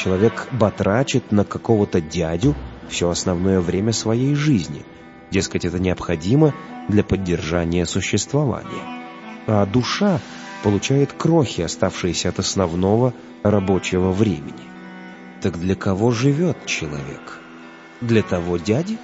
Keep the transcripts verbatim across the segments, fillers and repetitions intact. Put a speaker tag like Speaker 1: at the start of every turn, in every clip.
Speaker 1: человек батрачит на какого-то дядю все основное время своей жизни. Дескать, это необходимо для поддержания существования. А душа получает крохи, оставшиеся от основного рабочего времени. Так для кого живет человек? Для того дяди?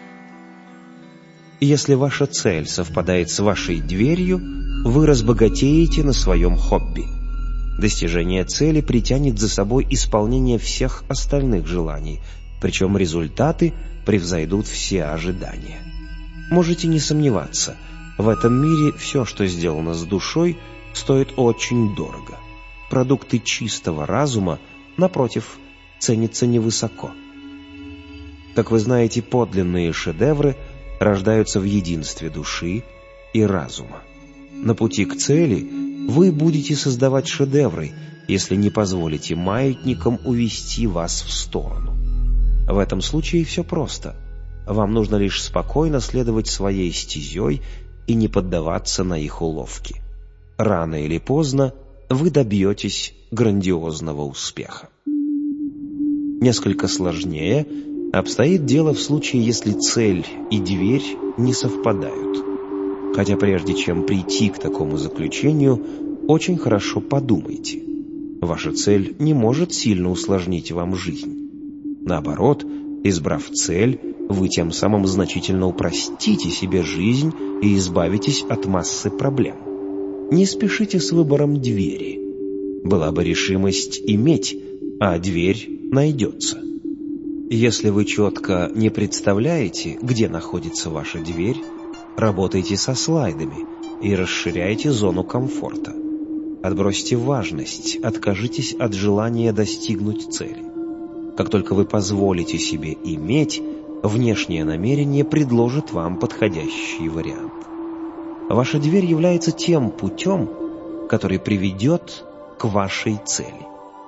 Speaker 1: Если ваша цель совпадает с вашей дверью, вы разбогатеете на своем хобби. Достижение цели притянет за собой исполнение всех остальных желаний, причем результаты превзойдут все ожидания. Можете не сомневаться, в этом мире все, что сделано с душой, стоит очень дорого. Продукты чистого разума, напротив, ценятся невысоко. Как вы знаете, подлинные шедевры рождаются в единстве души и разума. На пути к цели вы будете создавать шедевры, если не позволите маятникам увести вас в сторону. В этом случае все просто. Вам нужно лишь спокойно следовать своей стезей и не поддаваться на их уловки. Рано или поздно вы добьетесь грандиозного успеха. Несколько сложнее обстоит дело в случае, если цель и дверь не совпадают. Хотя прежде чем прийти к такому заключению, очень хорошо подумайте. Ваша цель не может сильно усложнить вам жизнь. Наоборот, избрав цель, вы тем самым значительно упростите себе жизнь и избавитесь от массы проблем. Не спешите с выбором двери. Была бы решимость иметь, а дверь найдется. Если вы четко не представляете, где находится ваша дверь, работайте со слайдами и расширяйте зону комфорта. Отбросьте важность, откажитесь от желания достигнуть цели. Как только вы позволите себе иметь, внешнее намерение предложит вам подходящий вариант. Ваша дверь является тем путем, который приведет к вашей цели.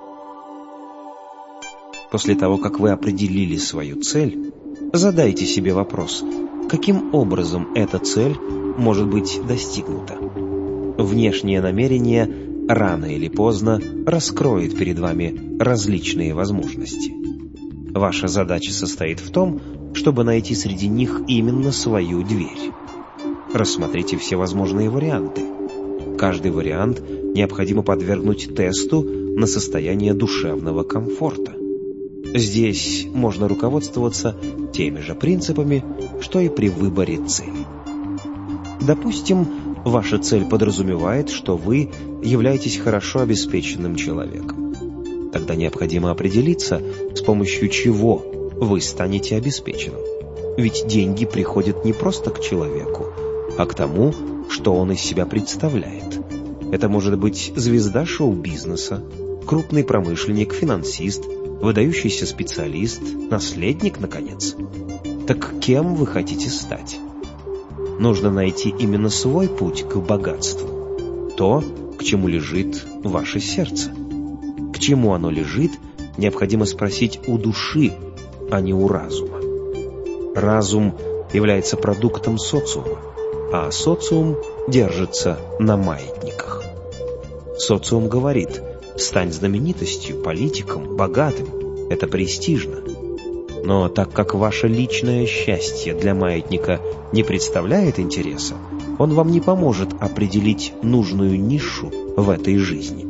Speaker 1: После того, как вы определили свою цель, задайте себе вопрос, каким образом эта цель может быть достигнута. Внешнее намерение рано или поздно раскроет перед вами различные возможности. Ваша задача состоит в том, чтобы найти среди них именно свою дверь. Рассмотрите все возможные варианты. Каждый вариант необходимо подвергнуть тесту на состояние душевного комфорта. Здесь можно руководствоваться теми же принципами, что и при выборе цели. Допустим, ваша цель подразумевает, что вы являетесь хорошо обеспеченным человеком. Тогда необходимо определиться, с помощью чего вы станете обеспеченным. Ведь деньги приходят не просто к человеку, а к тому, что он из себя представляет. Это может быть звезда шоу-бизнеса, крупный промышленник, финансист, выдающийся специалист, наследник, наконец. Так кем вы хотите стать? Нужно найти именно свой путь к богатству, то, к чему лежит ваше сердце. К чему оно лежит, необходимо спросить у души, а не у разума. Разум является продуктом социума, а социум держится на маятниках. Социум говорит: стань знаменитостью, политиком, богатым. Это престижно. Но так как ваше личное счастье для маятника не представляет интереса, он вам не поможет определить нужную нишу в этой жизни.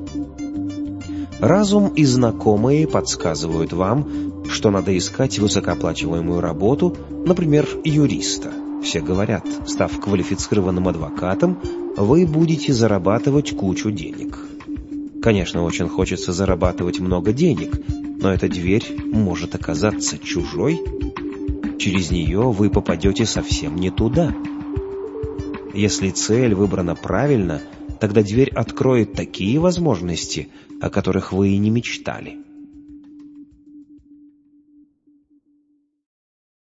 Speaker 1: Разум и знакомые подсказывают вам, что надо искать высокооплачиваемую работу, например, юриста. Все говорят, став квалифицированным адвокатом, вы будете зарабатывать кучу денег. Конечно, очень хочется зарабатывать много денег, но эта дверь может оказаться чужой. Через нее вы попадете совсем не туда. Если цель выбрана правильно, тогда дверь откроет такие возможности, о которых вы и не мечтали.